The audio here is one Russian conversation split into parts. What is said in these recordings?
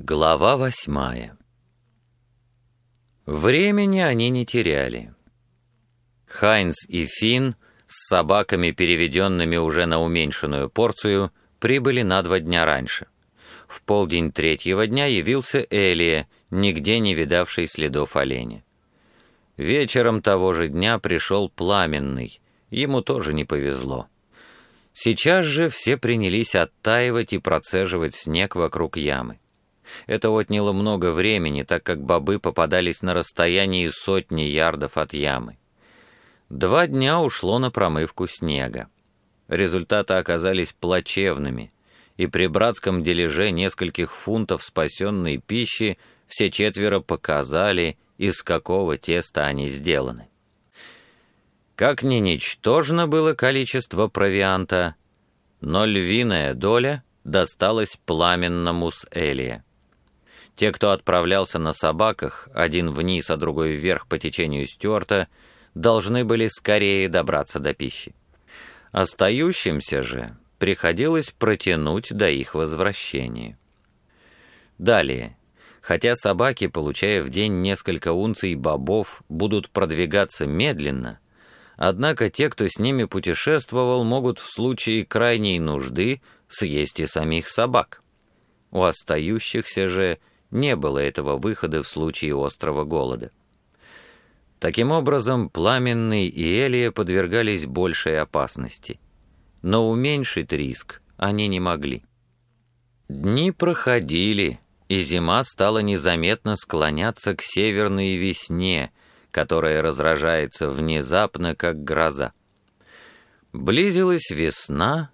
Глава 8. Времени они не теряли. Хайнц и Финн с собаками, переведенными уже на уменьшенную порцию, прибыли на 2 дня раньше. В полдень 3-го дня явился Элия, нигде не видавший следов оленя. Вечером того же дня пришел Пламенный, ему тоже не повезло. Сейчас же все принялись оттаивать и процеживать снег вокруг ямы. Это отняло много времени, так как бобы попадались на расстоянии 100 ярдов от ямы. 2 дня ушло на промывку снега. Результаты оказались плачевными, и при братском дележе нескольких фунтов спасенной пищи все 4 показали, из какого теста они сделаны. Как ни ничтожно было количество провианта, но львиная доля досталась Пламенному с Элия. Те, кто отправлялся на собаках, один вниз, а другой вверх по течению Стюарта, должны были скорее добраться до пищи. Остающимся же приходилось протянуть до их возвращения. Далее, хотя собаки, получая в день несколько унций бобов, будут продвигаться медленно, однако те, кто с ними путешествовал, могут в случае крайней нужды съесть и самих собак. У остающихся же не было этого выхода в случае острого голода. Таким образом, Пламенный и Элия подвергались большей опасности, но уменьшить риск они не могли. Дни проходили, и зима стала незаметно склоняться к северной весне, которая разражается внезапно, как гроза. Близилась весна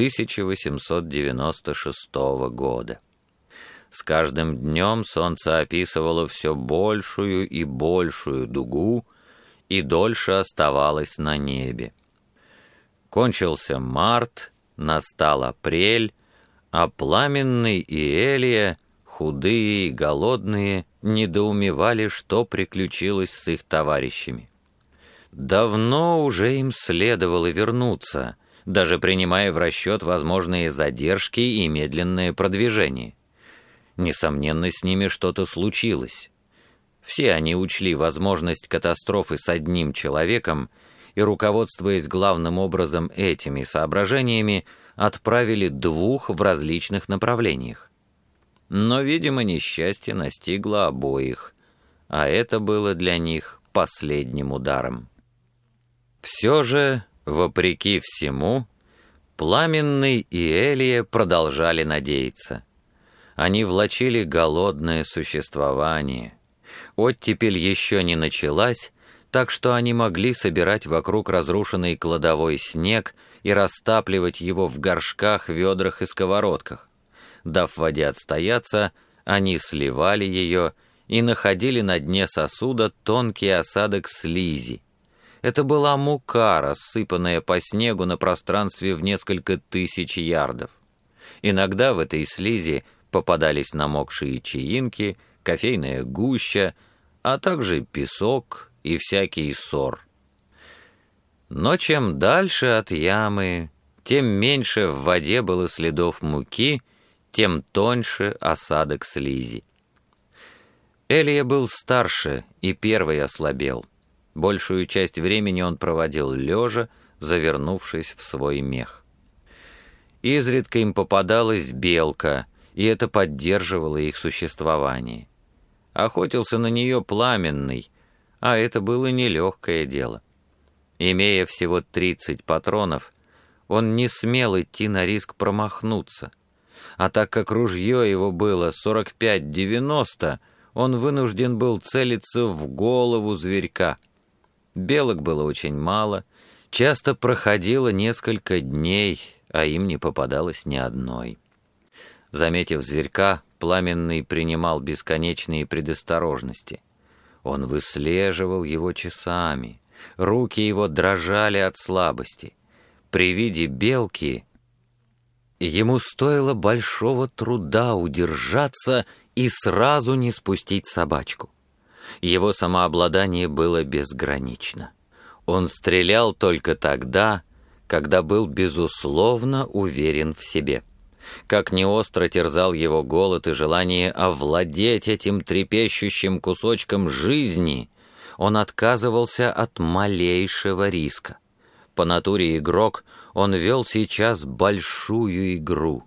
1896 года. С каждым днем солнце описывало все большую и большую дугу и дольше оставалось на небе. Кончился март, настал апрель, а Пламенный и Элия, худые и голодные, недоумевали, что приключилось с их товарищами. Давно уже им следовало вернуться, даже принимая в расчет возможные задержки и медленное продвижение. Несомненно, с ними что-то случилось. Все они учли возможность катастрофы с одним человеком и, руководствуясь главным образом этими соображениями, отправили 2 в различных направлениях. Но, видимо, несчастье настигло обоих, а это было для них последним ударом. Все же, вопреки всему, Пламенный и Элия продолжали надеяться. Они влачили голодное существование. Оттепель еще не началась, так что они могли собирать вокруг разрушенной кладовой снег и растапливать его в горшках, ведрах и сковородках. Дав воде отстояться, они сливали ее и находили на дне сосуда тонкий осадок слизи. Это была мука, рассыпанная по снегу на пространстве в несколько тысяч ярдов. Иногда в этой слизи попадались намокшие чаинки, кофейная гуща, а также песок и всякий сор. Но чем дальше от ямы, тем меньше в воде было следов муки, тем тоньше осадок слизи. Элия был старше и первый ослабел. Большую часть времени он проводил лежа, завернувшись в свой мех. Изредка им попадалась белка, и это поддерживало их существование. Охотился на нее Пламенный, а это было нелегкое дело. Имея всего 30 патронов, он не смел идти на риск промахнуться, а так как ружье его было 45-90, он вынужден был целиться в голову зверька. Белок было очень мало, часто проходило несколько дней, а им не попадалось ни одной. Заметив зверька, Пламенный принимал бесконечные предосторожности. Он выслеживал его часами, руки его дрожали от слабости. При виде белки ему стоило большого труда удержаться и сразу не спустить собачку. Его самообладание было безгранично. Он стрелял только тогда, когда был безусловно уверен в себе. Как неостро терзал его голод и желание овладеть этим трепещущим кусочком жизни, он отказывался от малейшего риска. По натуре игрок он вел сейчас большую игру.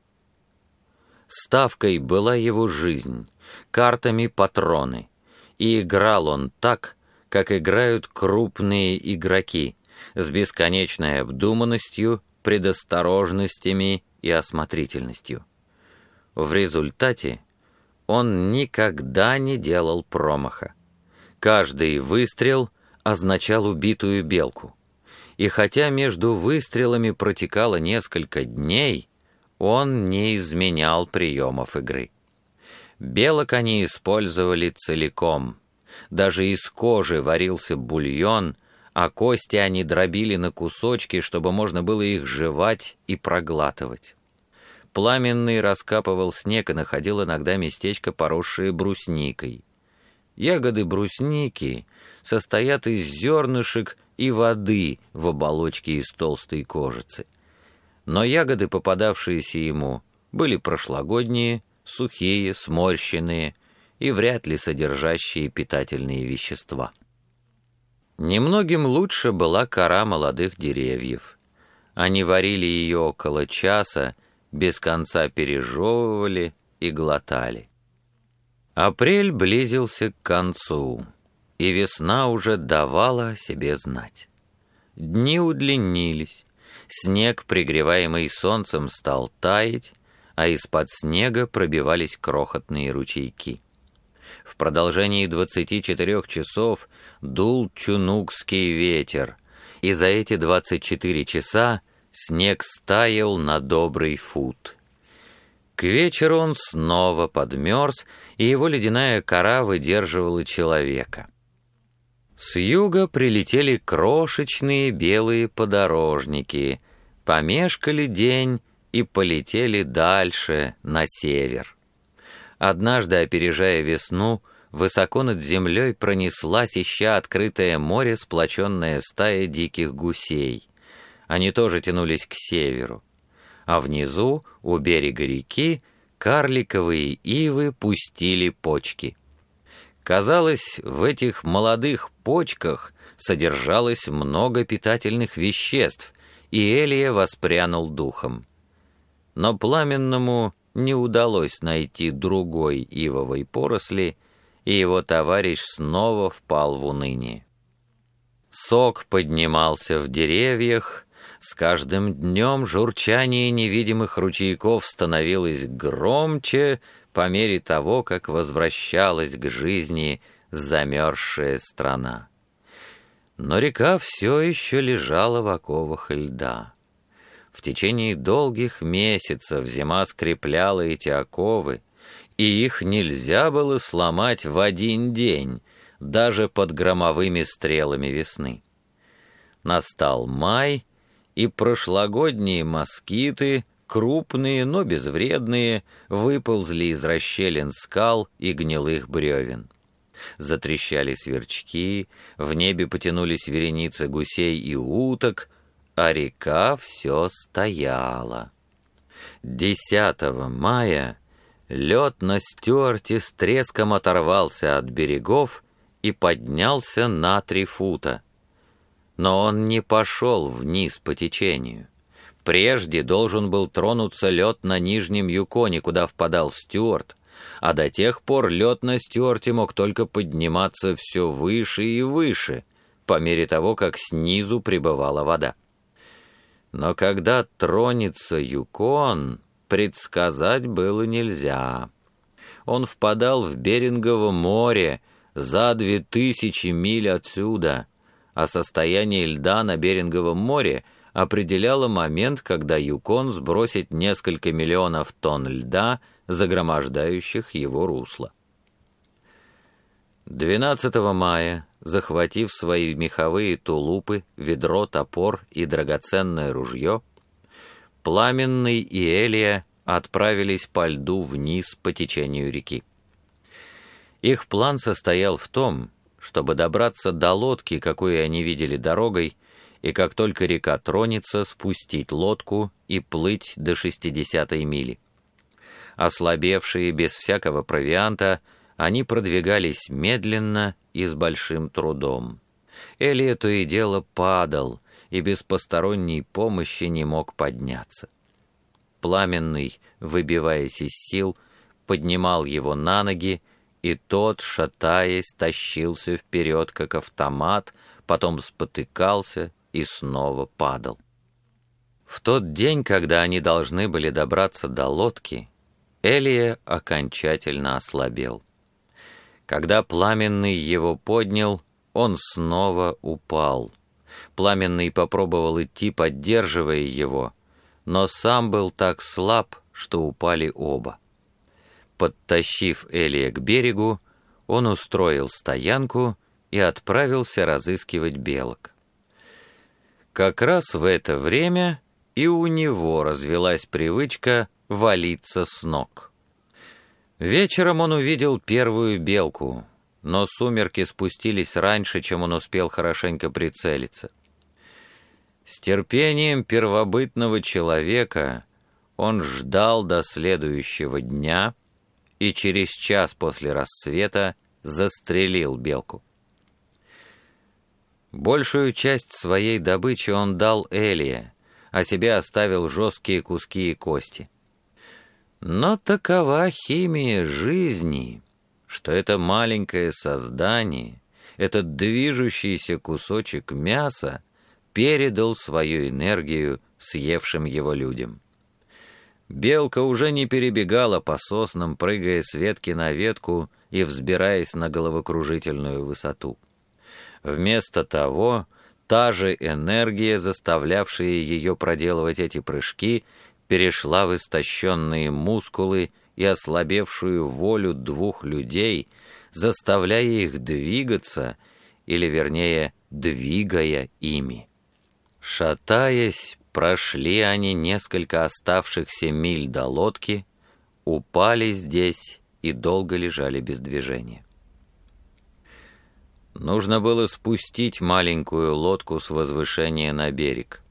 Ставкой была его жизнь, картами патроны, и играл он так, как играют крупные игроки, с бесконечной обдуманностью, предосторожностями и осмотрительностью. В результате он никогда не делал промаха. Каждый выстрел означал убитую белку. И хотя между выстрелами протекало несколько дней, он не изменял приемов игры. Белок они использовали целиком. Даже из кожи варился бульон, а кости они дробили на кусочки, чтобы можно было их жевать и проглатывать. Пламенный раскапывал снег и находил иногда местечко, поросшее брусникой. Ягоды брусники состоят из зернышек и воды в оболочке из толстой кожицы. Но ягоды, попадавшиеся ему, были прошлогодние, сухие, сморщенные и вряд ли содержащие питательные вещества. Немногим лучше была кора молодых деревьев. Они варили ее около часа, без конца пережевывали и глотали. Апрель близился к концу, и весна уже давала о себе знать. Дни удлинились, снег, пригреваемый солнцем, стал таять, а из-под снега пробивались крохотные ручейки. В продолжении 24 часов дул чунукский ветер, и за эти 24 часа снег стаял на добрый фут. К вечеру он снова подмерз, и его ледяная кора выдерживала человека. С юга прилетели крошечные белые подорожники, помешкали день и полетели дальше, на север. Однажды, опережая весну, высоко над землей пронеслась, ища открытое море, сплоченная стая диких гусей. Они тоже тянулись к северу. А внизу, у берега реки, карликовые ивы пустили почки. Казалось, в этих молодых почках содержалось много питательных веществ, и Элия воспрянул духом. Но Пламенному не удалось найти другой ивовой поросли, и его товарищ снова впал в уныние. Сок поднимался в деревьях, с каждым днем журчание невидимых ручейков становилось громче по мере того, как возвращалась к жизни замерзшая страна. Но река все еще лежала в оковах льда. В течение долгих месяцев зима скрепляла эти оковы, и их нельзя было сломать в один день, даже под громовыми стрелами весны. Настал май, и прошлогодние москиты, крупные, но безвредные, выползли из расщелин скал и гнилых бревен. Затрещали сверчки, в небе потянулись вереницы гусей и уток, а река все стояла. 10 мая лед на Стюарте с треском оторвался от берегов и поднялся на 3 фута. Но он не пошел вниз по течению. Прежде должен был тронуться лед на Нижнем Юконе, куда впадал Стюарт, а до тех пор лед на Стюарте мог только подниматься все выше и выше, по мере того, как снизу прибывала вода. Но когда тронется Юкон, предсказать было нельзя. Он впадал в Берингово море за 2000 миль отсюда, а состояние льда на Беринговом море определяло момент, когда Юкон сбросит несколько миллионов тонн льда, загромождающих его русло. 12 мая, захватив свои меховые тулупы, ведро, топор и драгоценное ружье, Пламенный и Элия отправились по льду вниз по течению реки. Их план состоял в том, чтобы добраться до лодки, какую они видели дорогой, и как только река тронется, спустить лодку и плыть до 60-й мили. Ослабевшие, без всякого провианта, они продвигались медленно и с большим трудом. Элия то и дело падал, и без посторонней помощи не мог подняться. Пламенный, выбиваясь из сил, поднимал его на ноги, и тот, шатаясь, тащился вперед, как автомат, потом спотыкался и снова падал. В тот день, когда они должны были добраться до лодки, Элия окончательно ослабел. Когда Пламенный его поднял, он снова упал. Пламенный попробовал идти, поддерживая его, но сам был так слаб, что упали оба. Подтащив Элия к берегу, он устроил стоянку и отправился разыскивать белок. Как раз в это время и у него развелась привычка валиться с ног. Вечером он увидел первую белку, но сумерки спустились раньше, чем он успел хорошенько прицелиться. С терпением первобытного человека он ждал до следующего дня и через час после рассвета застрелил белку. Большую часть своей добычи он дал Элия, а себе оставил жесткие куски и кости. Но такова химия жизни, что это маленькое создание, этот движущийся кусочек мяса, передал свою энергию съевшим его людям. Белка уже не перебегала по соснам, прыгая с ветки на ветку и взбираясь на головокружительную высоту. Вместо того, та же энергия, заставлявшая ее проделывать эти прыжки, перешла в истощенные мускулы и ослабевшую волю двух людей, заставляя их двигаться, или вернее, двигая ими. Шатаясь, прошли они несколько оставшихся миль до лодки, упали здесь и долго лежали без движения. Нужно было спустить маленькую лодку с возвышения на берег.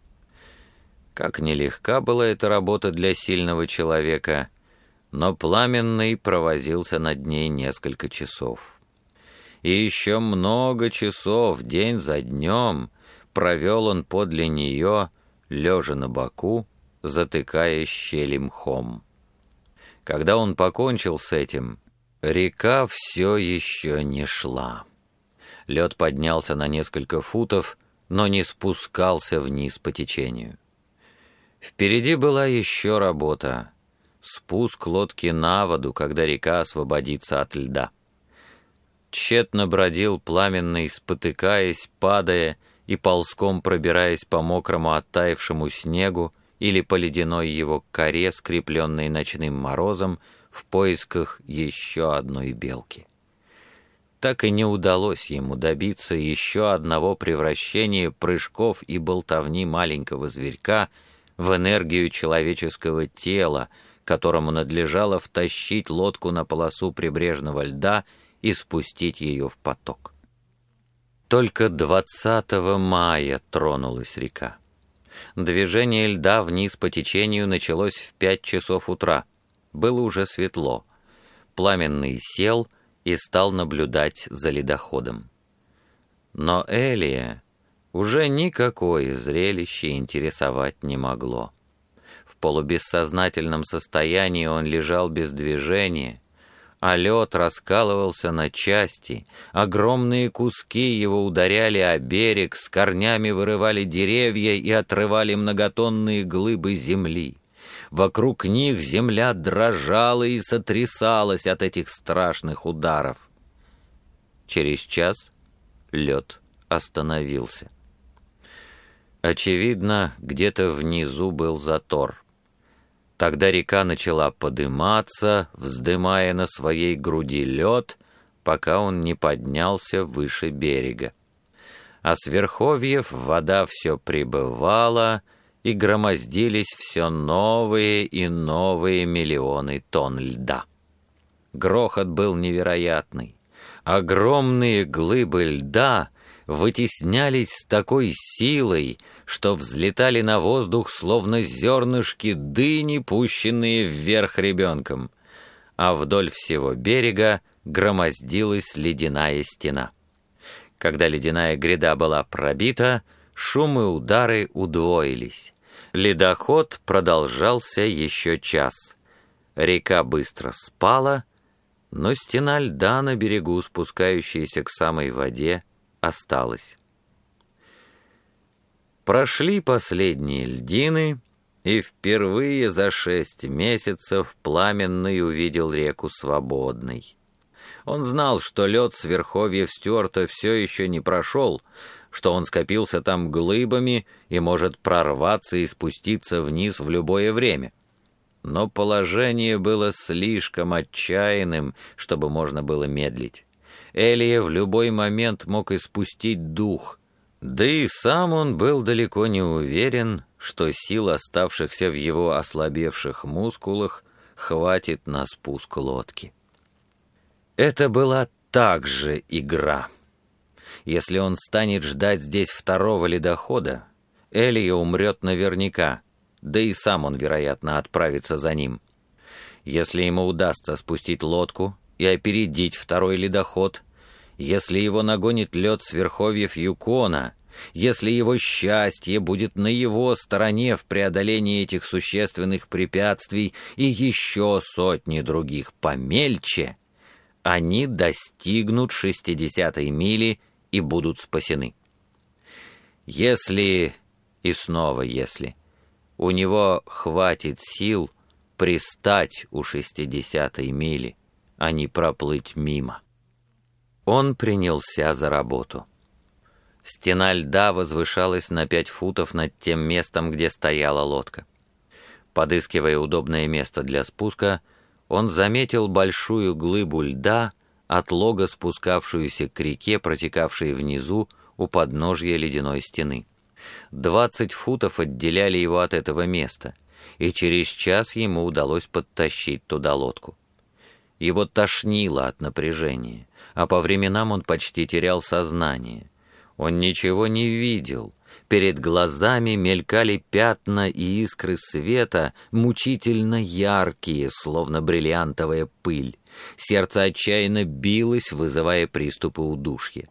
Как нелегка была эта работа для сильного человека, но Пламенный провозился над ней несколько часов. И еще много часов, день за днем, провел он подле нее, лежа на боку, затыкая щели мхом. Когда он покончил с этим, река все еще не шла. Лед поднялся на несколько футов, но не спускался вниз по течению. Впереди была еще работа — спуск лодки на воду, когда река освободится от льда. Тщетно бродил Пламенный, спотыкаясь, падая и ползком пробираясь по мокрому оттаившему снегу или по ледяной его коре, скрепленной ночным морозом, в поисках еще одной белки. Так и не удалось ему добиться еще одного превращения прыжков и болтовни маленького зверька в энергию человеческого тела, которому надлежало втащить лодку на полосу прибрежного льда и спустить ее в поток. Только 20 мая тронулась река. Движение льда вниз по течению началось в 5 часов утра. Было уже светло. Пламенный сел и стал наблюдать за ледоходом. Но Элия уже никакое зрелище интересовать не могло. В полубессознательном состоянии он лежал без движения, а лед раскалывался на части, огромные куски его ударяли о берег, с корнями вырывали деревья и отрывали многотонные глыбы земли. Вокруг них земля дрожала и сотрясалась от этих страшных ударов. Через час лед остановился. Очевидно, где-то внизу был затор. Тогда река начала подыматься, вздымая на своей груди лед, пока он не поднялся выше берега. А с верховьев вода все прибывала, и громоздились все новые и новые миллионы тонн льда. Грохот был невероятный. Огромные глыбы льда вытеснялись с такой силой, что взлетали на воздух, словно зернышки дыни, пущенные вверх ребенком, а вдоль всего берега громоздилась ледяная стена. Когда ледяная гряда была пробита, шум и удары удвоились. Ледоход продолжался еще час. Река быстро спала, но стена льда на берегу, спускающаяся к самой воде, осталась. Прошли последние льдины, и впервые за 6 месяцев Пламенный увидел реку свободной. Он знал, что лед с верховьев Стюарта все еще не прошел, что он скопился там глыбами и может прорваться и спуститься вниз в любое время. Но положение было слишком отчаянным, чтобы можно было медлить. Элия в любой момент мог испустить дух, да и сам он был далеко не уверен, что сил, оставшихся в его ослабевших мускулах, хватит на спуск лодки. Это была также игра. Если он станет ждать здесь второго ледохода, Элия умрет наверняка, да и сам он, вероятно, отправится за ним. Если ему удастся спустить лодку и опередить второй ледоход, если его нагонит лед с верховьев Юкона, если его счастье будет на его стороне в преодолении этих существенных препятствий и еще сотни других помельче, они достигнут 60-й мили и будут спасены. Если, и снова если, у него хватит сил пристать у 60-й мили, а не проплыть мимо. Он принялся за работу. Стена льда возвышалась на 5 футов над тем местом, где стояла лодка. Подыскивая удобное место для спуска, он заметил большую глыбу льда, от лога спускавшуюся к реке, протекавшей внизу у подножья ледяной стены. 20 футов отделяли его от этого места, и через час ему удалось подтащить туда лодку. Его тошнило от напряжения, а по временам он почти терял сознание. Он ничего не видел. Перед глазами мелькали пятна и искры света, мучительно яркие, словно бриллиантовая пыль. Сердце отчаянно билось, вызывая приступы удушья.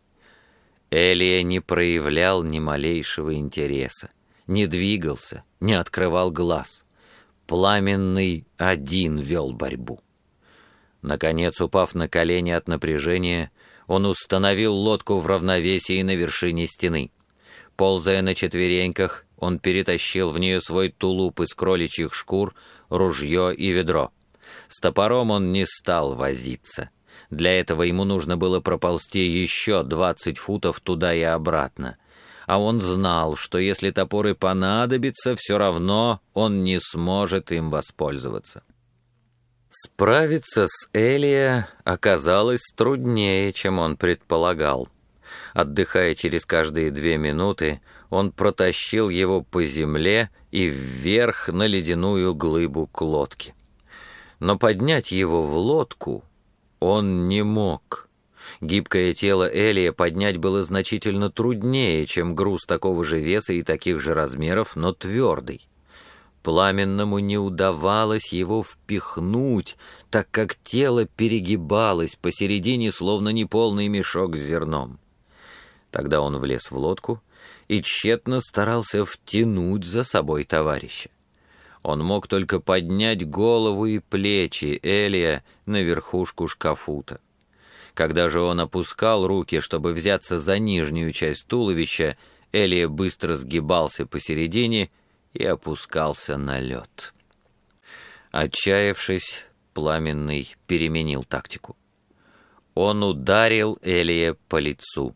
Элия не проявлял ни малейшего интереса, не двигался, не открывал глаз. Пламенный один вел борьбу. Наконец, упав на колени от напряжения, он установил лодку в равновесии на вершине стены. Ползая на четвереньках, он перетащил в нее свой тулуп из кроличьих шкур, ружье и ведро. С топором он не стал возиться. Для этого ему нужно было проползти еще 20 футов туда и обратно. А он знал, что если топор и понадобится, все равно он не сможет им воспользоваться. Справиться с Элия оказалось труднее, чем он предполагал. Отдыхая через каждые 2 минуты, он протащил его по земле и вверх на ледяную глыбу к лодке. Но поднять его в лодку он не мог. Гибкое тело Элия поднять было значительно труднее, чем груз такого же веса и таких же размеров, но твердый. Пламенному не удавалось его впихнуть, так как тело перегибалось посередине, словно неполный мешок с зерном. Тогда он влез в лодку и тщетно старался втянуть за собой товарища. Он мог только поднять голову и плечи Элия на верхушку шкафута. Когда же он опускал руки, чтобы взяться за нижнюю часть туловища, Элия быстро сгибался посередине и опускался на лед. Отчаявшись, Пламенный переменил тактику. Он ударил Элия по лицу.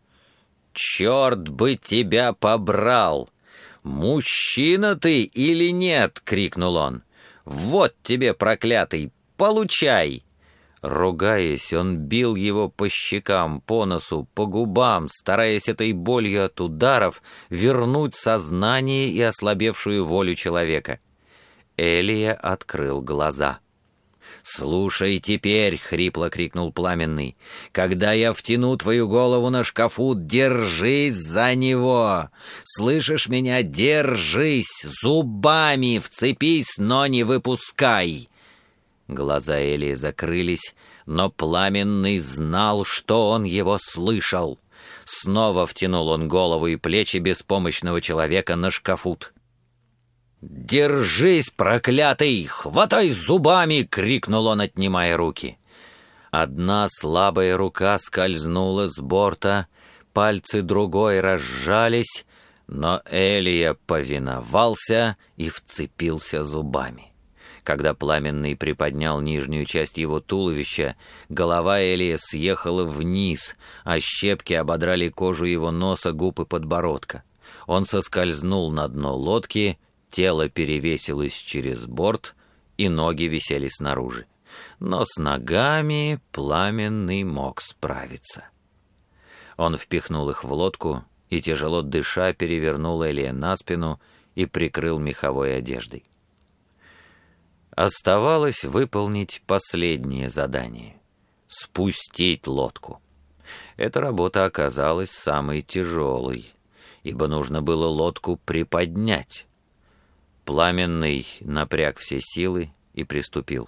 «Черт бы тебя побрал! Мужчина ты или нет?» — крикнул он. «Вот тебе, проклятый, получай!» Ругаясь, он бил его по щекам, по носу, по губам, стараясь этой болью от ударов вернуть сознание и ослабевшую волю человека. Элия открыл глаза. «Слушай теперь!» — хрипло крикнул Пламенный. «Когда я втяну твою голову на шкафу, держись за него! Слышишь меня? Держись! Зубами вцепись, но не выпускай!» Глаза Элии закрылись, но Пламенный знал, что он его слышал. Снова втянул он голову и плечи беспомощного человека на шкафут. «Держись, проклятый! Хватай зубами!» — крикнул он, отнимая руки. Одна слабая рука скользнула с борта, пальцы другой разжались, но Элия повиновался и вцепился зубами. Когда Пламенный приподнял нижнюю часть его туловища, голова Элия съехала вниз, а щепки ободрали кожу его носа, губ и подбородка. Он соскользнул на дно лодки, тело перевесилось через борт, и ноги висели снаружи. Но с ногами Пламенный мог справиться. Он впихнул их в лодку и, тяжело дыша, перевернул Элия на спину и прикрыл меховой одеждой. Оставалось выполнить последнее задание — спустить лодку. Эта работа оказалась самой тяжелой, ибо нужно было лодку приподнять. Пламенный напряг все силы и приступил.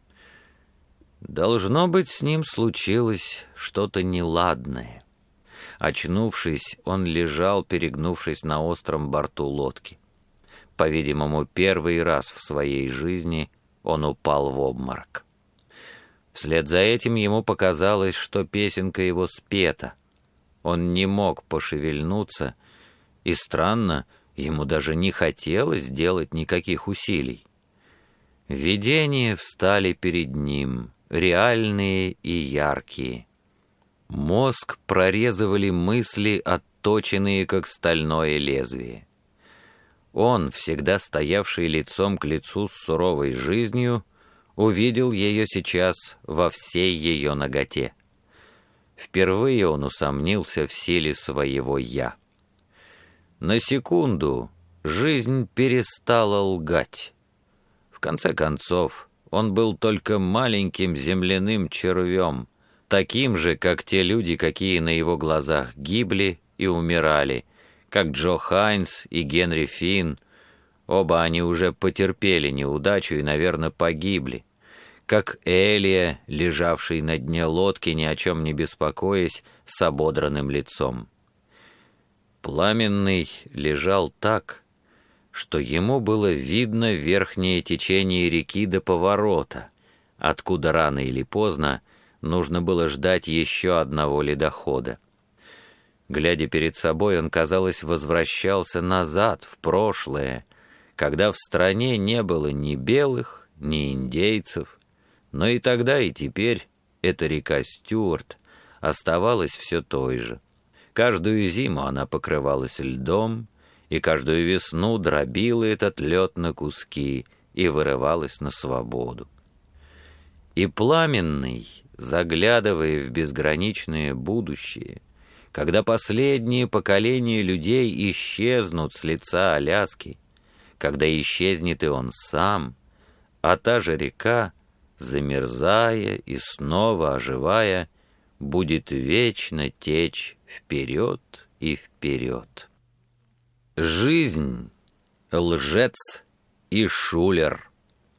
Должно быть, с ним случилось что-то неладное. Очнувшись, он лежал, перегнувшись на остром борту лодки. По-видимому, первый раз в своей жизни он упал в обморок. Вслед за этим ему показалось, что песенка его спета. Он не мог пошевельнуться, и, странно, ему даже не хотелось делать никаких усилий. Видения встали перед ним, реальные и яркие. Мозг прорезывали мысли, отточенные, как стальное лезвие. Он, всегда стоявший лицом к лицу с суровой жизнью, увидел ее сейчас во всей ее наготе. Впервые он усомнился в силе своего «я». На секунду жизнь перестала лгать. В конце концов, он был только маленьким земляным червем, таким же, как те люди, какие на его глазах гибли и умирали, как Джо Хайнс и Генри Финн. Оба они уже потерпели неудачу и, наверное, погибли. Как Элия, лежавший на дне лодки, ни о чем не беспокоясь, с ободранным лицом. Пламенный лежал так, что ему было видно верхнее течение реки до поворота, откуда рано или поздно нужно было ждать еще одного ледохода. Глядя перед собой, он, казалось, возвращался назад, в прошлое, когда в стране не было ни белых, ни индейцев, но и тогда, и теперь эта река Стюарт оставалась все той же. Каждую зиму она покрывалась льдом, и каждую весну дробила этот лед на куски и вырывалась на свободу. И Пламенный, заглядывая в безграничное будущее, когда последние поколения людей исчезнут с лица Аляски, когда исчезнет и он сам, а та же река, замерзая и снова оживая, будет вечно течь вперед и вперед. Жизнь — лжец и шулер.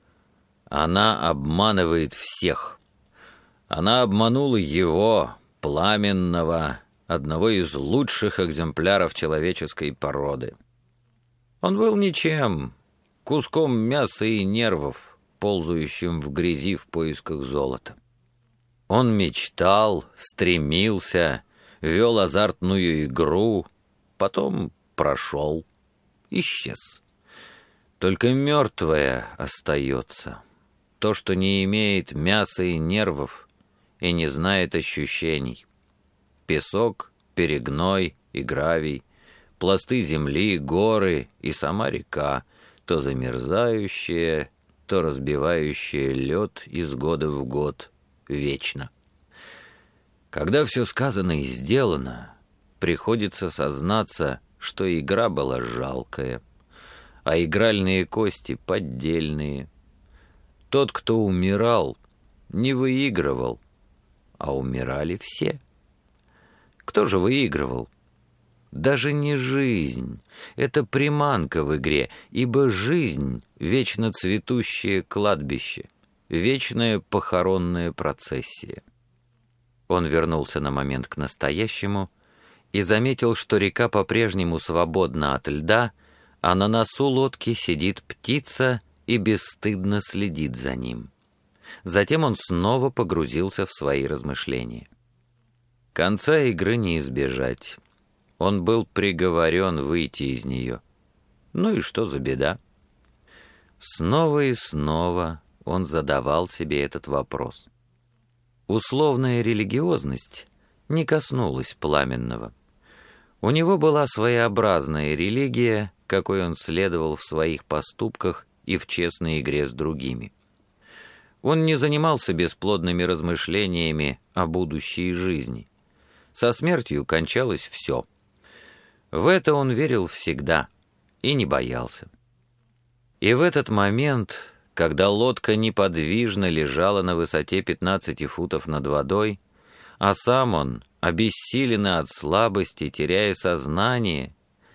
Она обманывает всех. Она обманула его, Пламенного, одного из лучших экземпляров человеческой породы. Он был ничем, куском мяса и нервов, ползающим в грязи в поисках золота. Он мечтал, стремился, вел азартную игру, потом прошел, исчез. Только мертвое остается, то, что не имеет мяса и нервов и не знает ощущений. Песок, перегной и гравий, пласты земли, горы и сама река, то замерзающая, то разбивающая лед из года в год, вечно. Когда все сказано и сделано, приходится сознаться, что игра была жалкая, а игральные кости поддельные. Тот, кто умирал, не выигрывал, а умирали все. Кто же выигрывал? Даже не жизнь, это приманка в игре, ибо жизнь — вечно цветущее кладбище, вечная похоронная процессия. Он вернулся на момент к настоящему и заметил, что река по-прежнему свободна от льда, а на носу лодки сидит птица и бесстыдно следит за ним. Затем он снова погрузился в свои размышления. Конца игры не избежать. Он был приговорен выйти из нее. Ну и что за беда? Снова и снова он задавал себе этот вопрос. Условная религиозность не коснулась Пламенного. У него была своеобразная религия, какой он следовал в своих поступках и в честной игре с другими. Он не занимался бесплодными размышлениями о будущей жизни. Со смертью кончалось все. В это он верил всегда и не боялся. И в этот момент, когда лодка неподвижно лежала на высоте 15 футов над водой, а сам он, обессиленный от слабости, теряя сознание,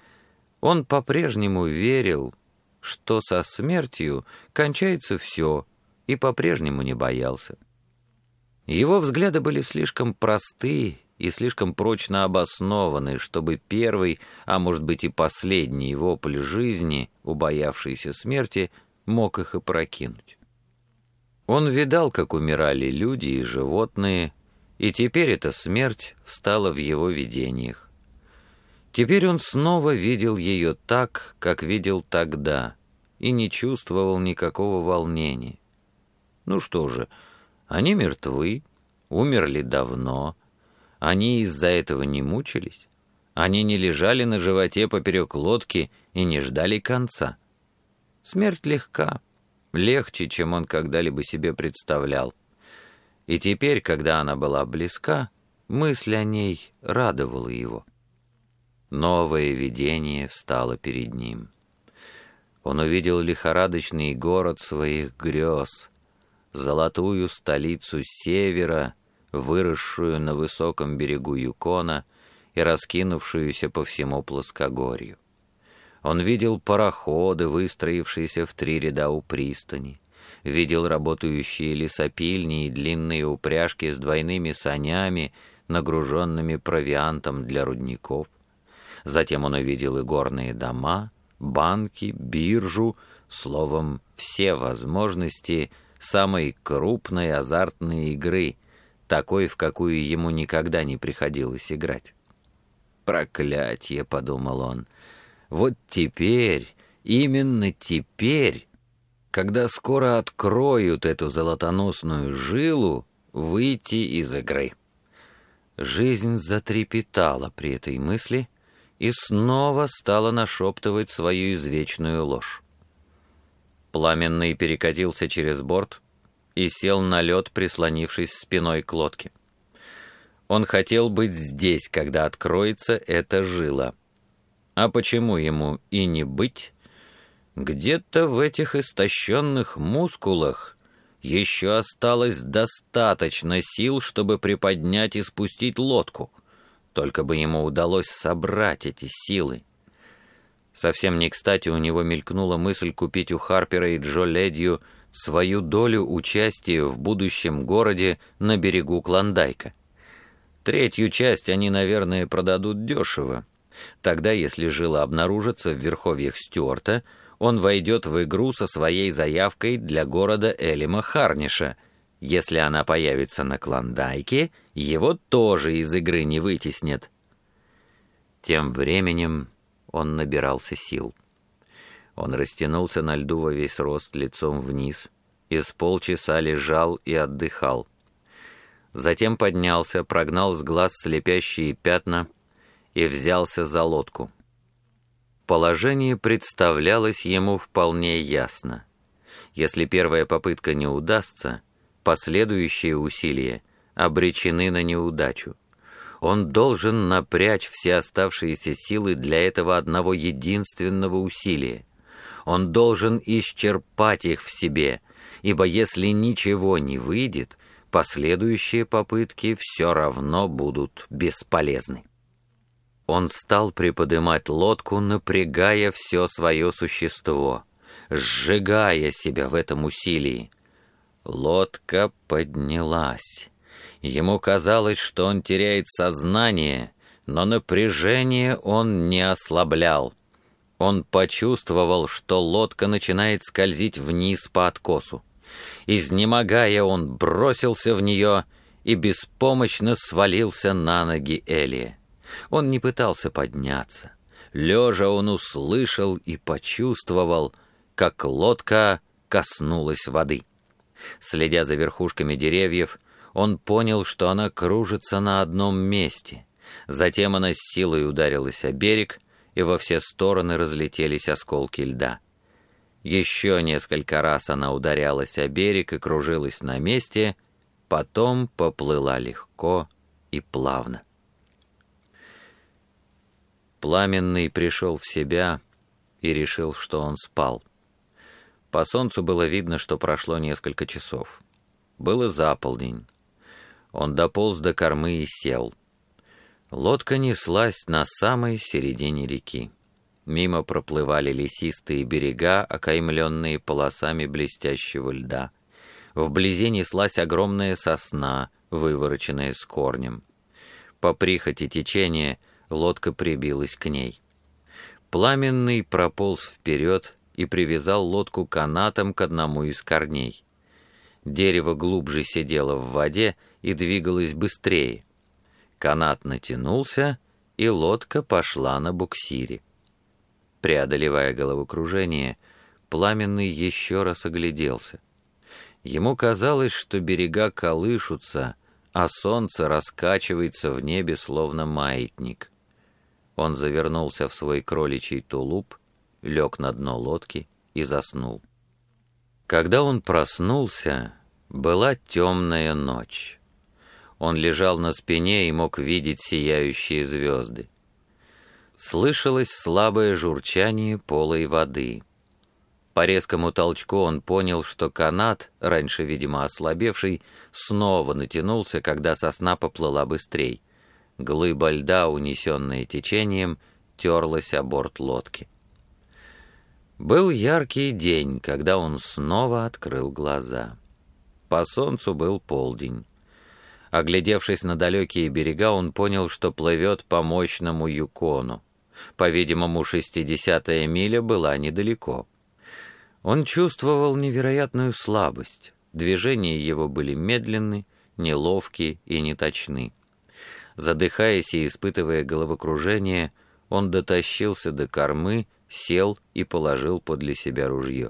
он по-прежнему верил, что со смертью кончается все, и по-прежнему не боялся. Его взгляды были слишком просты и слишком прочно обоснованы, чтобы первый, а может быть и последний вопль жизни, убоявшийся смерти, мог их опрокинуть. Он видал, как умирали люди и животные, и теперь эта смерть встала в его видениях. Теперь он снова видел ее так, как видел тогда, и не чувствовал никакого волнения. Ну что же, они мертвы, умерли давно. Они из-за этого не мучились. Они не лежали на животе поперек лодки и не ждали конца. Смерть легка, легче, чем он когда-либо себе представлял. И теперь, когда она была близка, мысль о ней радовала его. Новое видение встало перед ним. Он увидел лихорадочный город своих грез, золотую столицу севера, выросшую на высоком берегу Юкона и раскинувшуюся по всему плоскогорью. Он видел пароходы, выстроившиеся в 3 ряда у пристани, видел работающие лесопильни и длинные упряжки с двойными санями, нагруженными провиантом для рудников. Затем он увидел и горные дома, банки, биржу, словом, все возможности самой крупной азартной игры, такой, в какую ему никогда не приходилось играть. «Проклятье!» — подумал он. «Вот теперь, именно теперь, когда скоро откроют эту золотоносную жилу, выйти из игры». Жизнь затрепетала при этой мысли и снова стала нашептывать свою извечную ложь. Пламенный перекатился через борт и сел на лед, прислонившись спиной к лодке. Он хотел быть здесь, когда откроется эта жила. А почему ему и не быть? Где-то в этих истощенных мускулах еще осталось достаточно сил, чтобы приподнять и спустить лодку. Только бы ему удалось собрать эти силы. Совсем не кстати у него мелькнула мысль купить у Харпера и Джо Ледью свою долю участия в будущем городе на берегу Клондайка. 3-ю часть они, наверное, продадут дешево. Тогда, если жила обнаружится в верховьях Стюарта, он войдет в игру со своей заявкой для города Элима Харниша. Если она появится на Клондайке, его тоже из игры не вытеснят. Тем временем он набирался сил. Он растянулся на льду во весь рост лицом вниз и с полчаса лежал и отдыхал. Затем поднялся, прогнал с глаз слепящие пятна и взялся за лодку. Положение представлялось ему вполне ясно. Если первая попытка не удастся, последующие усилия обречены на неудачу. Он должен напрячь все оставшиеся силы для этого одного единственного усилия. Он должен исчерпать их в себе, ибо если ничего не выйдет, последующие попытки все равно будут бесполезны. Он стал приподымать лодку, напрягая все свое существо, сжигая себя в этом усилии. Лодка поднялась. Ему казалось, что он теряет сознание, но напряжение он не ослаблял. Он почувствовал, что лодка начинает скользить вниз по откосу. Изнемогая, он бросился в нее и беспомощно свалился на ноги Элия. Он не пытался подняться. Лежа он услышал и почувствовал, как лодка коснулась воды. Следя за верхушками деревьев, он понял, что она кружится на одном месте. Затем она с силой ударилась о берег, и во все стороны разлетелись осколки льда. Еще несколько раз она ударялась о берег и кружилась на месте, потом поплыла легко и плавно. Пламенный пришел в себя и решил, что он спал. По солнцу было видно, что прошло несколько часов. Было за полдень. Он дополз до кормы и сел. Лодка неслась на самой середине реки. Мимо проплывали лесистые берега, окаймленные полосами блестящего льда. Вблизи неслась огромная сосна, вывороченная с корнем. По прихоти течения лодка прибилась к ней. Пламенный прополз вперед и привязал лодку канатом к одному из корней. Дерево глубже сидело в воде и двигалось быстрее. Канат натянулся, и лодка пошла на буксире. Преодолевая головокружение, Пламенный еще раз огляделся. Ему казалось, что берега колышутся, а солнце раскачивается в небе, словно маятник. Он завернулся в свой кроличий тулуп, лег на дно лодки и заснул. Когда он проснулся, была темная ночь. Он лежал на спине и мог видеть сияющие звезды. Слышалось слабое журчание полой воды. По резкому толчку он понял, что канат, раньше, видимо, ослабевший, снова натянулся, когда сосна поплыла быстрей. Глыба льда, унесенная течением, терлась о борт лодки. Был яркий день, когда он снова открыл глаза. По солнцу был полдень. Оглядевшись на далекие берега, он понял, что плывет по мощному Юкону. По-видимому, 60-я миля была недалеко. Он чувствовал невероятную слабость. Движения его были медленны, неловки и неточны. Задыхаясь и испытывая головокружение, он дотащился до кормы, сел и положил подле себя ружье.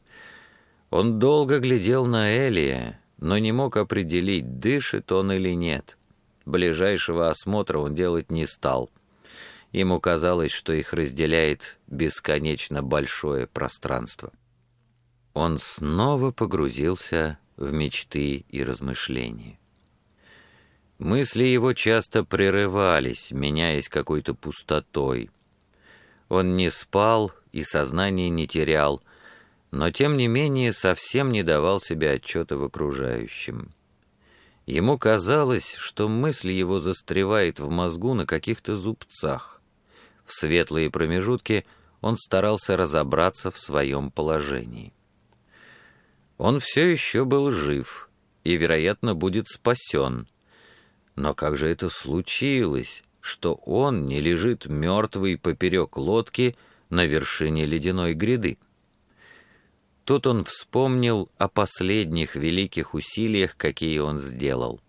Он долго глядел на Элия, но не мог определить, дышит он или нет. Ближайшего осмотра он делать не стал. Ему казалось, что их разделяет бесконечно большое пространство. Он снова погрузился в мечты и размышления. Мысли его часто прерывались, меняясь какой-то пустотой. Он не спал и сознание не терял, но тем не менее совсем не давал себе отчета в окружающем. Ему казалось, что мысль его застревает в мозгу на каких-то зубцах. В светлые промежутки он старался разобраться в своем положении. Он все еще был жив и, вероятно, будет спасен. Но как же это случилось, что он не лежит мертвый поперек лодки на вершине ледяной гряды? Тут он вспомнил о последних великих усилиях, какие он сделал.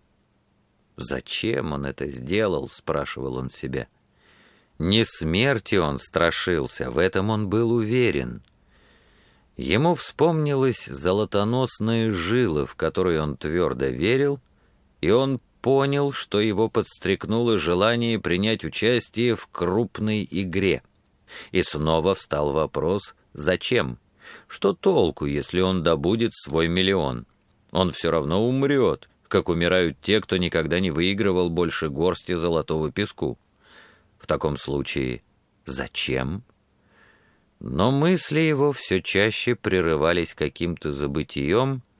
«Зачем он это сделал?» — спрашивал он себя. Не смерти он страшился, в этом он был уверен. Ему вспомнилась золотоносная жила, в которой он твердо верил, и он понял, что его подстрекнуло желание принять участие в крупной игре. И снова встал вопрос «Зачем?». Что толку, если он добудет свой миллион? Он все равно умрет, как умирают те, кто никогда не выигрывал больше горсти золотого песку. В таком случае зачем? Но мысли его все чаще прерывались каким-то забытием,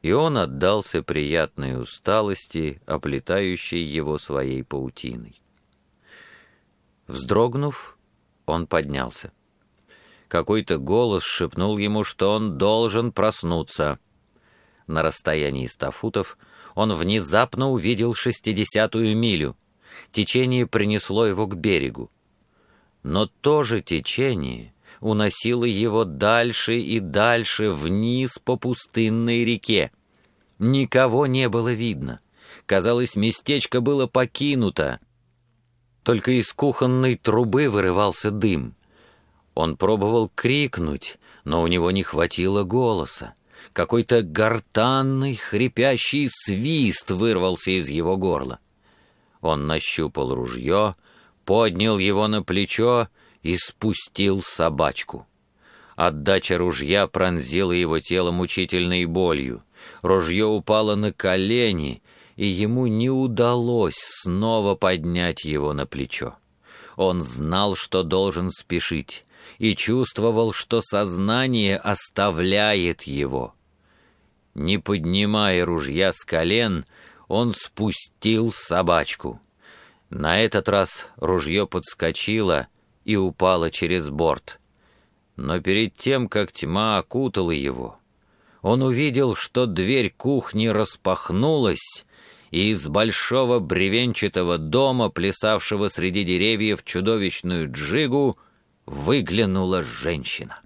и он отдался приятной усталости, оплетающей его своей паутиной. Вздрогнув, он поднялся. Какой-то голос шепнул ему, что он должен проснуться. На расстоянии 100 футов он внезапно увидел 60-ю милю. Течение принесло его к берегу. Но то же течение уносило его дальше и дальше вниз по пустынной реке. Никого не было видно. Казалось, местечко было покинуто. Только из кухонной трубы вырывался дым. Он пробовал крикнуть, но у него не хватило голоса. Какой-то гортанный, хрипящий свист вырвался из его горла. Он нащупал ружье, поднял его на плечо и спустил собачку. Отдача ружья пронзила его тело мучительной болью. Ружье упало на колени, и ему не удалось снова поднять его на плечо. Он знал, что должен спешить, и чувствовал, что сознание оставляет его. Не поднимая ружья с колен, он спустил собачку. На этот раз ружье подскочило и упало через борт. Но перед тем, как тьма окутала его, он увидел, что дверь кухни распахнулась, и из большого бревенчатого дома, плясавшего среди деревьев чудовищную джигу, выглянула женщина.